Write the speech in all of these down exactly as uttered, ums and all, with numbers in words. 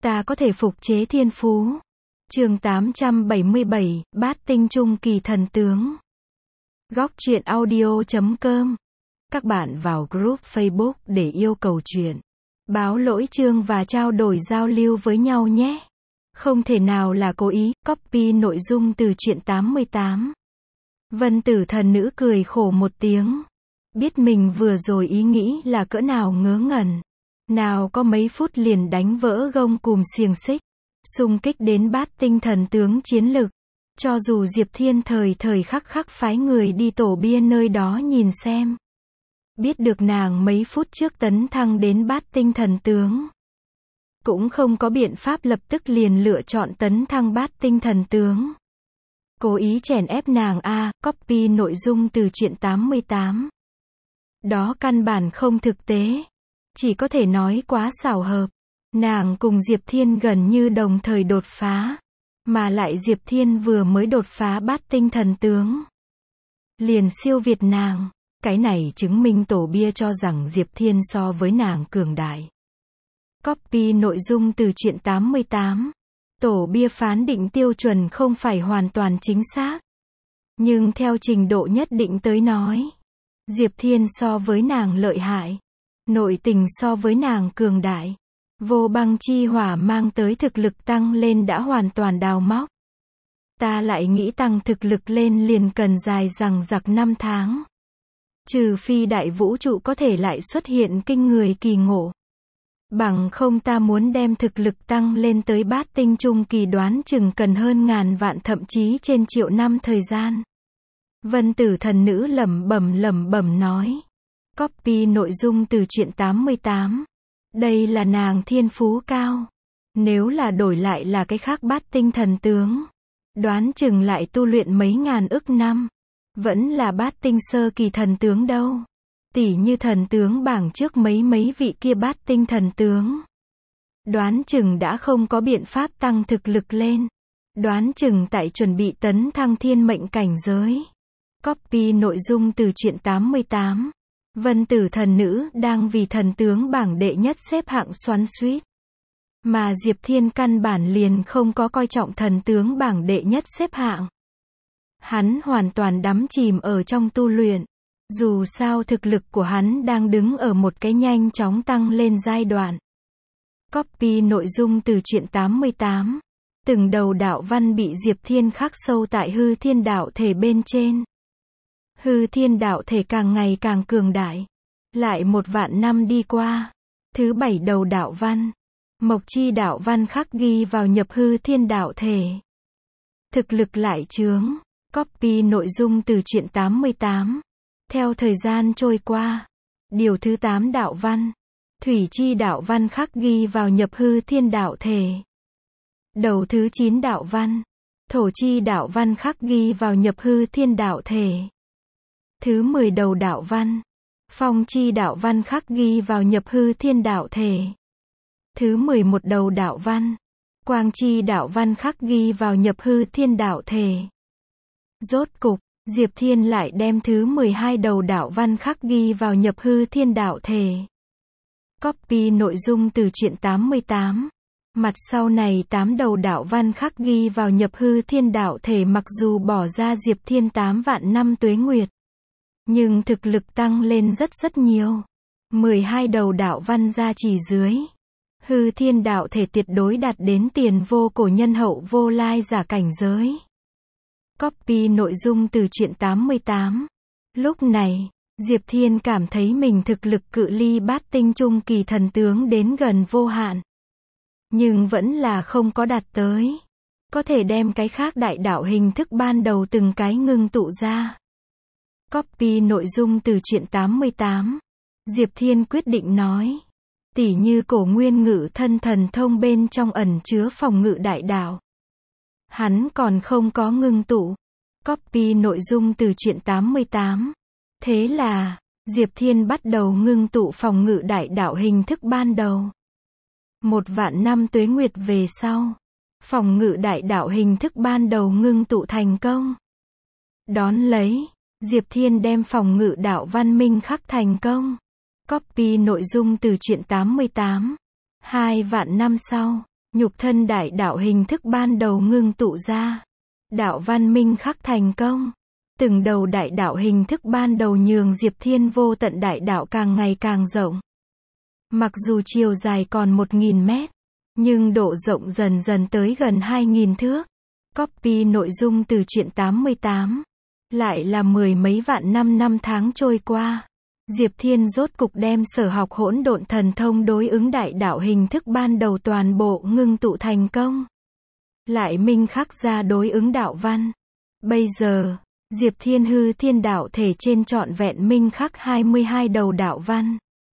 ta có thể phục chế thiên phú. Chương tám trăm bảy mươi bảy, Bát tinh trung kỳ thần tướng. Góc truyện audio chấm com. Các bạn vào group Facebook để yêu cầu truyện, báo lỗi chương và trao đổi giao lưu với nhau nhé. Không thể nào là cố ý, copy nội dung từ truyện tám mươi tám. Vân Tử thần nữ cười khổ một tiếng. Biết mình vừa rồi ý nghĩ là cỡ nào ngớ ngẩn. Nào có mấy phút liền đánh vỡ gông cùm xiềng xích, xung kích đến bát tinh thần tướng chiến lực. Cho dù Diệp Thiên thời thời khắc khắc phái người đi tổ bia nơi đó nhìn xem. Biết được nàng mấy phút trước tấn thăng đến bát tinh thần tướng. Cũng không có biện pháp lập tức liền lựa chọn tấn thăng bát tinh thần tướng. Cố ý chèn ép nàng a, copy nội dung từ truyện tám mươi tám. Đó căn bản không thực tế. Chỉ có thể nói quá xảo hợp. Nàng cùng Diệp Thiên gần như đồng thời đột phá. Mà lại Diệp Thiên vừa mới đột phá bát tinh thần tướng. Liền siêu việt nàng. Cái này chứng minh tổ bia cho rằng Diệp Thiên so với nàng cường đại. Copy nội dung từ truyện tám mươi tám. Tổ bia phán định tiêu chuẩn không phải hoàn toàn chính xác. Nhưng theo trình độ nhất định tới nói. Diệp Thiên so với nàng lợi hại. Nội tình so với nàng cường đại. Vô băng chi hỏa mang tới thực lực tăng lên đã hoàn toàn đào móc. Ta lại nghĩ tăng thực lực lên liền cần dài dằng dặc năm tháng. Trừ phi đại vũ trụ có thể lại xuất hiện kinh người kỳ ngộ. Bằng không ta muốn đem thực lực tăng lên tới bát tinh trung kỳ đoán chừng cần hơn ngàn vạn thậm chí trên triệu năm thời gian. Vân Tử thần nữ lẩm bẩm lẩm bẩm nói. Copy nội dung từ truyện tám mươi tám. Đây là nàng thiên phú cao. Nếu là đổi lại là cái khác bát tinh thần tướng. Đoán chừng lại tu luyện mấy ngàn ức năm. Vẫn là bát tinh sơ kỳ thần tướng đâu. Tỉ như thần tướng bảng trước mấy mấy vị kia bát tinh thần tướng. Đoán chừng đã không có biện pháp tăng thực lực lên. Đoán chừng tại chuẩn bị tấn thăng thiên mệnh cảnh giới. Copy nội dung từ truyện tám mươi tám. Vân Tử thần nữ đang vì thần tướng bảng đệ nhất xếp hạng xoắn xuýt. Mà Diệp Thiên căn bản liền không có coi trọng thần tướng bảng đệ nhất xếp hạng. Hắn hoàn toàn đắm chìm ở trong tu luyện. Dù sao thực lực của hắn đang đứng ở một cái nhanh chóng tăng lên giai đoạn. Copy nội dung từ truyện tám mươi tám. Từng đầu đạo văn bị Diệp Thiên khắc sâu tại hư thiên đạo thể bên trên. Hư thiên đạo thể càng ngày càng cường đại. Lại một vạn năm đi qua. Thứ bảy đầu đạo văn. Mộc chi đạo văn khắc ghi vào nhập hư thiên đạo thể. Thực lực lại chướng. Copy nội dung từ truyện tám mươi tám. Theo thời gian trôi qua. Điều thứ tám đạo văn. Thủy chi đạo văn khắc ghi vào nhập hư thiên đạo thể. Đầu thứ chín đạo văn. Thổ chi đạo văn khắc ghi vào nhập hư thiên đạo thể. Thứ mười đầu đạo văn. Phong chi đạo văn khắc ghi vào nhập hư thiên đạo thể. Thứ mười một đầu đạo văn. Quang chi đạo văn khắc ghi vào nhập hư thiên đạo thể. Rốt cục, Diệp Thiên lại đem thứ mười hai đầu đạo văn khắc ghi vào nhập hư thiên đạo thể. Copy nội dung từ truyện tám mươi tám. Mặt sau này tám đầu đạo văn khắc ghi vào nhập hư thiên đạo thể mặc dù bỏ ra Diệp Thiên tám vạn năm tuế nguyệt. Nhưng thực lực tăng lên rất rất nhiều. mười hai đầu đạo văn gia trì dưới. Hư thiên đạo thể tuyệt đối đạt đến tiền vô cổ nhân hậu vô lai giả cảnh giới. Copy nội dung từ truyện tám mươi tám. Lúc này, Diệp Thiên cảm thấy mình thực lực cự ly bát tinh trung kỳ thần tướng đến gần vô hạn. Nhưng vẫn là không có đạt tới. Có thể đem cái khác đại đạo hình thức ban đầu từng cái ngưng tụ ra. Copy nội dung từ truyện tám mươi tám. Diệp Thiên quyết định nói. Tỉ như cổ nguyên ngự thân thần thông bên trong ẩn chứa phòng ngự đại đạo. Hắn còn không có ngưng tụ. Copy nội dung từ truyện tám mươi tám. Thế là, Diệp Thiên bắt đầu ngưng tụ phòng ngự đại đạo hình thức ban đầu. Một vạn năm tuế nguyệt về sau. Phòng ngự đại đạo hình thức ban đầu ngưng tụ thành công. Đón lấy, Diệp Thiên đem phòng ngự đạo văn minh khắc thành công. Copy nội dung từ truyện tám mươi tám. Hai vạn năm sau, Nhục thân đại đạo hình thức ban đầu ngưng tụ ra. Đạo văn minh khắc thành công. Từng đầu đại đạo hình thức ban đầu nhường Diệp Thiên vô tận đại đạo càng ngày càng rộng. Mặc dù chiều dài còn một nghìn mét, nhưng độ rộng dần dần tới gần hai nghìn thước. Copy nội dung từ truyện tám mươi tám. Lại là mười mấy vạn năm năm tháng trôi qua. Diệp Thiên rốt cục đem sở học hỗn độn thần thông đối ứng đại đạo hình thức ban đầu toàn bộ ngưng tụ thành công. Lại minh khắc ra đối ứng đạo văn. Bây giờ, Diệp Thiên hư thiên đạo thể trên trọn vẹn minh khắc hai mươi hai đầu đạo văn.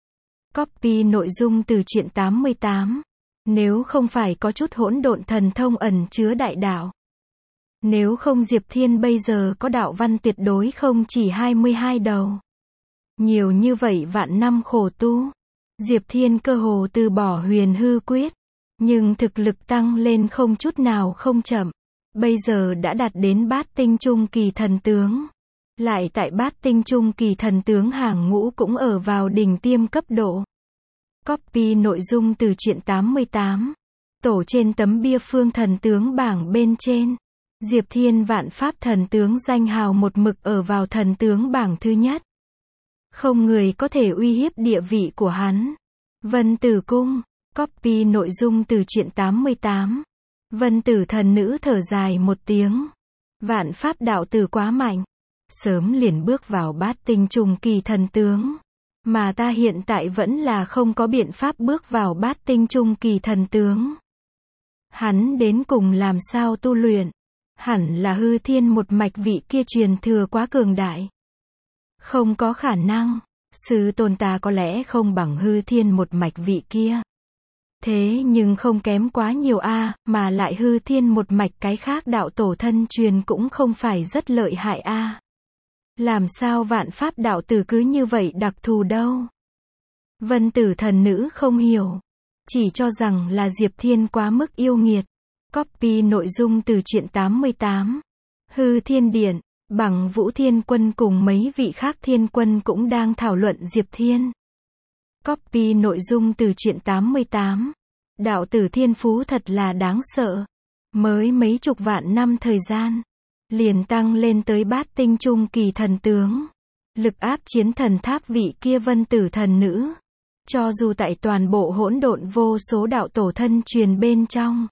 Copy nội dung từ truyện tám mươi tám. Nếu không phải có chút hỗn độn thần thông ẩn chứa đại đạo. Nếu không Diệp Thiên bây giờ có đạo văn tuyệt đối không chỉ hai mươi hai đầu. Nhiều như vậy vạn năm khổ tu. Diệp Thiên cơ hồ từ bỏ huyền hư quyết. Nhưng thực lực tăng lên không chút nào không chậm. Bây giờ đã đạt đến bát tinh trung kỳ thần tướng. Lại tại bát tinh trung kỳ thần tướng hàng ngũ cũng ở vào đỉnh tiêm cấp độ. Copy nội dung từ truyện tám mươi tám. Tổ trên tấm bia phương thần tướng bảng bên trên. Diệp Thiên vạn pháp thần tướng danh hào một mực ở vào thần tướng bảng thứ nhất. Không người có thể uy hiếp địa vị của hắn. Vân Tử Cung. Copy nội dung từ truyện tám mươi tám. Vân Tử thần nữ thở dài một tiếng. Vạn pháp đạo tử quá mạnh. Sớm liền bước vào bát tinh trùng kỳ thần tướng. Mà ta hiện tại vẫn là không có biện pháp bước vào bát tinh trung kỳ thần tướng. Hắn đến cùng làm sao tu luyện? Hẳn là hư thiên một mạch vị kia truyền thừa quá cường đại. Không có khả năng. Sư tôn ta có lẽ không bằng hư thiên một mạch vị kia. Thế nhưng không kém quá nhiều a, mà lại hư thiên một mạch cái khác đạo tổ thân truyền cũng không phải rất lợi hại a. Làm sao vạn pháp đạo tử cứ như vậy đặc thù đâu? Vân Tử thần nữ không hiểu. Chỉ cho rằng là Diệp Thiên quá mức yêu nghiệt. Copy nội dung từ truyện tám mươi tám. Hư Thiên Điện, Bằng Vũ Thiên Quân cùng mấy vị khác thiên quân cũng đang thảo luận Diệp Thiên. Copy nội dung từ truyện tám mươi tám. Đạo tử thiên phú thật là đáng sợ. Mới mấy chục vạn năm thời gian. Liền tăng lên tới bát tinh trung kỳ thần tướng. Lực áp chiến thần tháp vị kia Vân Tử thần nữ. Cho dù tại toàn bộ hỗn độn vô số đạo tổ thân truyền bên trong.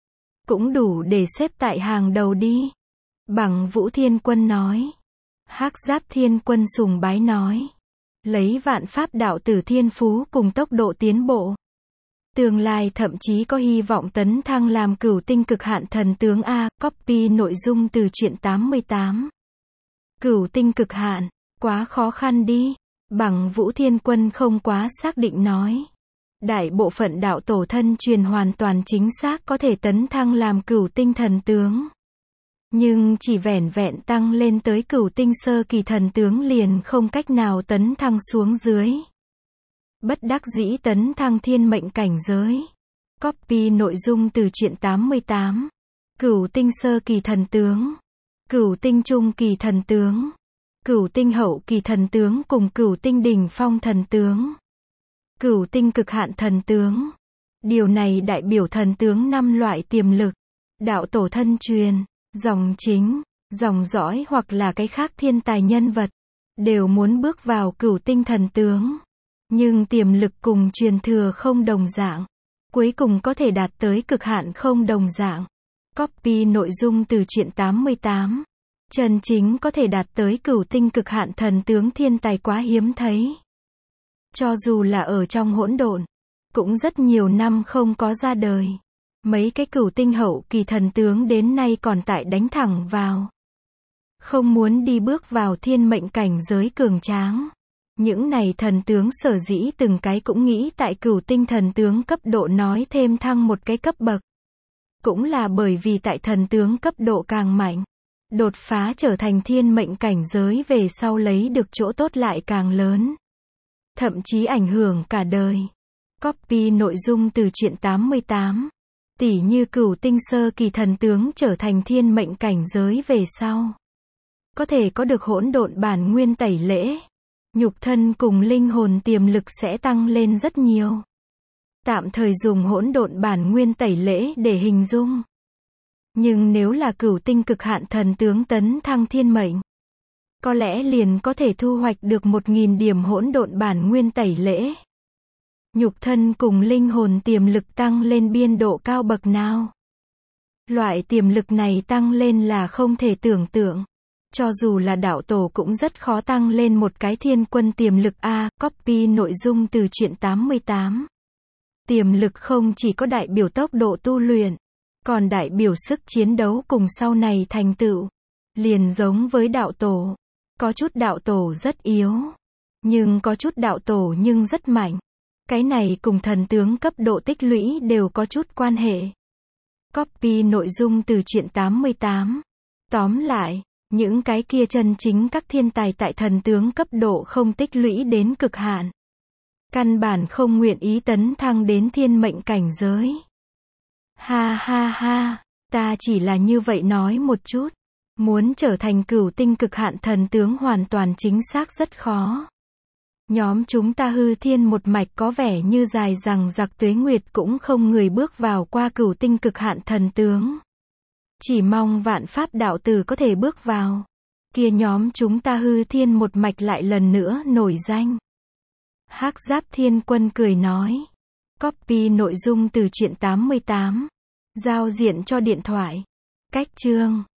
Cũng đủ để xếp tại hàng đầu đi. Bằng Vũ Thiên Quân nói. Hắc Giáp Thiên Quân sùng bái nói. Lấy vạn pháp đạo tử thiên phú cùng tốc độ tiến bộ. Tương lai thậm chí có hy vọng tấn thăng làm cửu tinh cực hạn thần tướng A. Copy nội dung từ truyện tám mươi tám. Cửu tinh cực hạn, quá khó khăn đi. Bằng Vũ Thiên Quân không quá xác định nói. Đại bộ phận đạo tổ thân truyền hoàn toàn chính xác có thể tấn thăng làm cửu tinh thần tướng. Nhưng chỉ vẻn vẹn tăng lên tới cửu tinh sơ kỳ thần tướng liền không cách nào tấn thăng xuống dưới. Bất đắc dĩ tấn thăng thiên mệnh cảnh giới. Copy nội dung từ truyện tám mươi tám. Cửu tinh sơ kỳ thần tướng. Cửu tinh trung kỳ thần tướng. Cửu tinh hậu kỳ thần tướng cùng cửu tinh đỉnh phong thần tướng. Cửu tinh cực hạn thần tướng. Điều này đại biểu thần tướng năm loại tiềm lực. Đạo tổ thân truyền, dòng chính, dòng dõi hoặc là cái khác thiên tài nhân vật. Đều muốn bước vào cửu tinh thần tướng. Nhưng tiềm lực cùng truyền thừa không đồng dạng. Cuối cùng có thể đạt tới cực hạn không đồng dạng. Copy nội dung từ truyện tám mươi tám. Chân chính có thể đạt tới cửu tinh cực hạn thần tướng thiên tài quá hiếm thấy. Cho dù là ở trong hỗn độn, cũng rất nhiều năm không có ra đời. Mấy cái cửu tinh hậu kỳ thần tướng đến nay còn tại đánh thẳng vào. Không muốn đi bước vào thiên mệnh cảnh giới cường tráng. Những này thần tướng sở dĩ từng cái cũng nghĩ tại cửu tinh thần tướng cấp độ nói thêm thăng một cái cấp bậc. Cũng là bởi vì tại thần tướng cấp độ càng mạnh. Đột phá trở thành thiên mệnh cảnh giới về sau lấy được chỗ tốt lại càng lớn. Thậm chí ảnh hưởng cả đời. Copy nội dung từ truyện tám mươi tám. Tỉ như cửu tinh sơ kỳ thần tướng trở thành thiên mệnh cảnh giới về sau. Có thể có được hỗn độn bản nguyên tẩy lễ. Nhục thân cùng linh hồn tiềm lực sẽ tăng lên rất nhiều. tạm thời dùng hỗn độn bản nguyên tẩy lễ để hình dung. Nhưng nếu là cửu tinh cực hạn thần tướng tấn thăng thiên mệnh, có lẽ liền có thể thu hoạch được một nghìn điểm hỗn độn bản nguyên tẩy lễ. Nhục thân cùng linh hồn tiềm lực tăng lên biên độ cao bậc nào? Loại tiềm lực này tăng lên là không thể tưởng tượng. Cho dù là đạo tổ cũng rất khó tăng lên một cái thiên quân tiềm lực A. Copy nội dung từ truyện tám mươi tám. Tiềm lực không chỉ có đại biểu tốc độ tu luyện, còn đại biểu sức chiến đấu cùng sau này thành tựu. Liền giống với đạo tổ. Có chút đạo tổ rất yếu. Nhưng có chút đạo tổ nhưng rất mạnh. Cái này cùng thần tướng cấp độ tích lũy đều có chút quan hệ. Copy nội dung từ truyện tám mươi tám. Tóm lại, những cái kia chân chính các thiên tài tại thần tướng cấp độ không tích lũy đến cực hạn. Căn bản không nguyện ý tấn thăng đến thiên mệnh cảnh giới. Ha ha ha, ta chỉ là như vậy nói một chút. Muốn trở thành cửu tinh cực hạn thần tướng hoàn toàn chính xác rất khó. Nhóm chúng ta hư thiên một mạch có vẻ như dài rằng giặc tuế nguyệt cũng không người bước vào qua cửu tinh cực hạn thần tướng. Chỉ mong vạn pháp đạo tử có thể bước vào. Kia nhóm chúng ta hư thiên một mạch lại lần nữa nổi danh. Hắc Giáp Thiên Quân cười nói. Copy nội dung từ truyện tám mươi tám. Giao diện cho điện thoại. Cách chương.